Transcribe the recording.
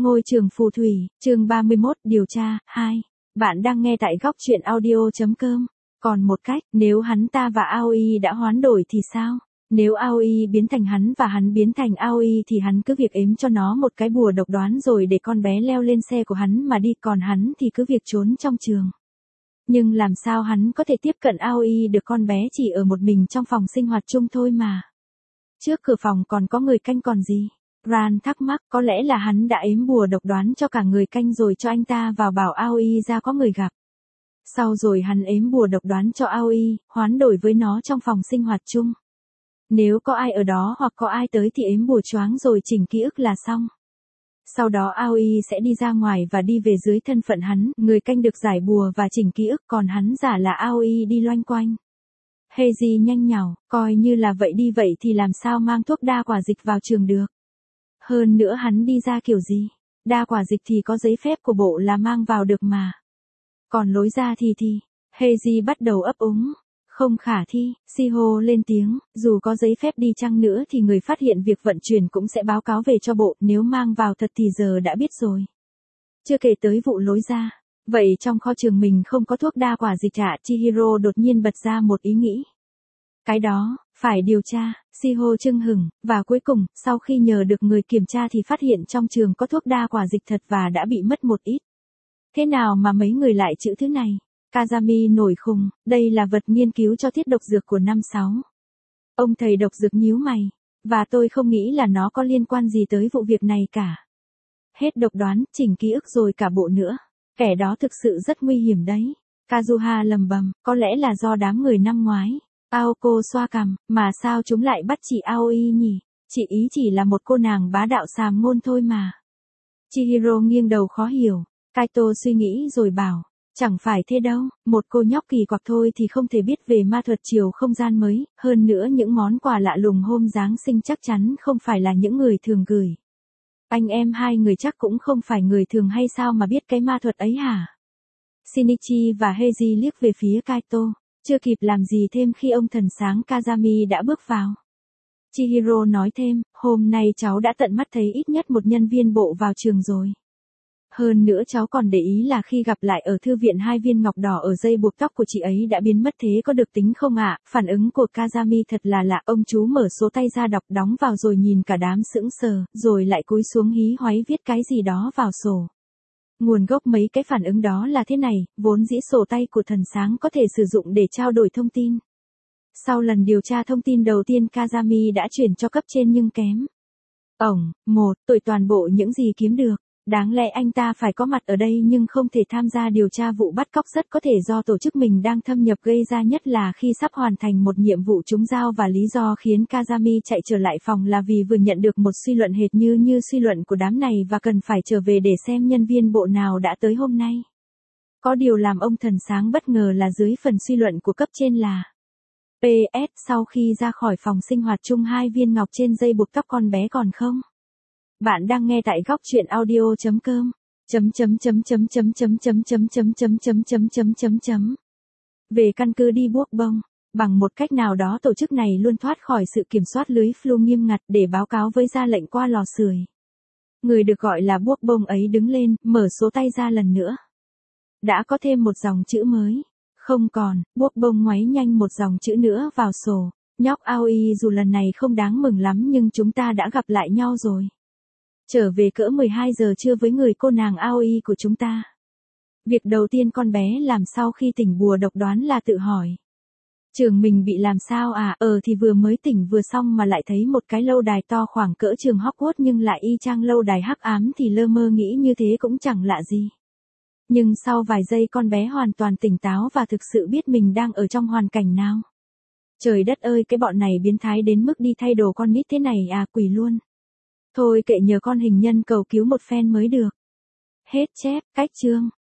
Ngôi trường phù thủy, chương 31, điều tra, 2. Bạn đang nghe tại góc truyện audio.com. Còn một cách, nếu hắn ta và Aoi đã hoán đổi thì sao? Nếu Aoi biến thành hắn và hắn biến thành Aoi thì hắn cứ việc ếm cho nó một cái bùa độc đoán rồi để con bé leo lên xe của hắn mà đi, còn hắn thì cứ việc trốn trong trường. Nhưng làm sao hắn có thể tiếp cận Aoi được, con bé chỉ ở một mình trong phòng sinh hoạt chung thôi mà. Trước cửa phòng còn có người canh còn gì? Ran thắc mắc, có lẽ là hắn đã ếm bùa độc đoán cho cả người canh rồi cho anh ta vào bảo Aoi ra có người gặp. Sau rồi hắn ếm bùa độc đoán cho Aoi, hoán đổi với nó trong phòng sinh hoạt chung. Nếu có ai ở đó hoặc có ai tới thì ếm bùa choáng rồi chỉnh ký ức là xong. Sau đó Aoi sẽ đi ra ngoài và đi về dưới thân phận hắn, người canh được giải bùa và chỉnh ký ức, còn hắn giả là Aoi đi loanh quanh. Heiji nhanh nhảu, coi như là vậy đi, vậy thì làm sao mang thuốc đa quả dịch vào trường được? Hơn nữa hắn đi ra kiểu gì? Đa quả dịch thì có giấy phép của bộ là mang vào được mà. Còn lối ra thì Heiji bắt đầu ấp úng. Không khả thi, Shiho lên tiếng, dù có giấy phép đi chăng nữa thì người phát hiện việc vận chuyển cũng sẽ báo cáo về cho bộ, nếu mang vào thật thì giờ đã biết rồi. Chưa kể tới vụ lối ra. Vậy trong kho trường mình không có thuốc đa quả dịch ạ? Chihiro đột nhiên bật ra một ý nghĩ. Cái đó, phải điều tra, Shiho chưng hửng, và cuối cùng, sau khi nhờ được người kiểm tra thì phát hiện trong trường có thuốc đa quả dịch thật và đã bị mất một ít. Thế nào mà mấy người lại chữ thứ này? Kazami nổi khùng, đây là vật nghiên cứu cho tiết độc dược của năm 6. Ông thầy độc dược nhíu mày, và tôi không nghĩ là nó có liên quan gì tới vụ việc này cả. Hết độc đoán, chỉnh ký ức rồi cả bộ nữa. Kẻ đó thực sự rất nguy hiểm đấy. Kazuha lầm bầm, có lẽ là do đám người năm ngoái. Aoko xoa cằm, mà sao chúng lại bắt chị Aoi nhỉ? Chị ý chỉ là một cô nàng bá đạo xàm ngôn thôi mà. Chihiro nghiêng đầu khó hiểu. Kaito suy nghĩ rồi bảo, chẳng phải thế đâu, một cô nhóc kỳ quặc thôi thì không thể biết về ma thuật chiều không gian mới, hơn nữa những món quà lạ lùng hôm Giáng sinh chắc chắn không phải là những người thường gửi. Anh em hai người chắc cũng không phải người thường hay sao mà biết cái ma thuật ấy hả? Shinichi và Heiji liếc về phía Kaito, chưa kịp làm gì thêm khi ông thần sáng Kazami đã bước vào. Chihiro nói thêm, hôm nay cháu đã tận mắt thấy ít nhất một nhân viên bộ vào trường rồi. Hơn nữa cháu còn để ý là khi gặp lại ở thư viện 2 viên ngọc đỏ ở dây buộc tóc của chị ấy đã biến mất, thế có được tính không ạ? Phản ứng của Kazami thật là lạ, ông chú mở số tay ra đọc đóng vào rồi nhìn cả đám sững sờ, rồi lại cúi xuống hí hoáy viết cái gì đó vào sổ. Nguồn gốc mấy cái phản ứng đó là thế này, vốn dĩ sổ tay của thần sáng có thể sử dụng để trao đổi thông tin. Sau lần điều tra thông tin đầu tiên Kazami đã chuyển cho cấp trên nhưng kém. Tội toàn bộ những gì kiếm được. Đáng lẽ anh ta phải có mặt ở đây nhưng không thể tham gia điều tra vụ bắt cóc, rất có thể do tổ chức mình đang thâm nhập gây ra, nhất là khi sắp hoàn thành một nhiệm vụ chúng giao, và lý do khiến Kazami chạy trở lại phòng là vì vừa nhận được một suy luận hệt như suy luận của đám này và cần phải trở về để xem nhân viên bộ nào đã tới hôm nay. Có điều làm ông thần sáng bất ngờ là dưới phần suy luận của cấp trên là PS, sau khi ra khỏi phòng sinh hoạt chung 2 viên ngọc trên dây buộc tóc con bé còn không? Bạn đang nghe tại góc truyện audio.com. Về căn cứ đi buốc bông, bằng một cách nào đó tổ chức này luôn thoát khỏi sự kiểm soát lưới flu nghiêm ngặt để báo cáo với ra lệnh qua lò sưởi. Người được gọi là buốc bông ấy đứng lên, mở số tay ra lần nữa. Đã có thêm một dòng chữ mới. Không còn, buốc bông ngoáy nhanh một dòng chữ nữa vào sổ. Nhóc Aoi, dù lần này không đáng mừng lắm nhưng chúng ta đã gặp lại nhau rồi. Trở về cỡ 12 giờ trưa với người cô nàng Aoi của chúng ta. Việc đầu tiên con bé làm sau khi tỉnh bùa độc đoán là tự hỏi. Trường mình bị làm sao à? Thì vừa mới tỉnh vừa xong mà lại thấy một cái lâu đài to khoảng cỡ trường Hogwarts nhưng lại y chang lâu đài hắc ám thì lơ mơ nghĩ như thế cũng chẳng lạ gì. Nhưng sau vài giây con bé hoàn toàn tỉnh táo và thực sự biết mình đang ở trong hoàn cảnh nào. Trời đất ơi, cái bọn này biến thái đến mức đi thay đồ con nít thế này à, quỷ luôn. Thôi kệ, nhờ con hình nhân cầu cứu một phen mới được. Hết chép, cách chương.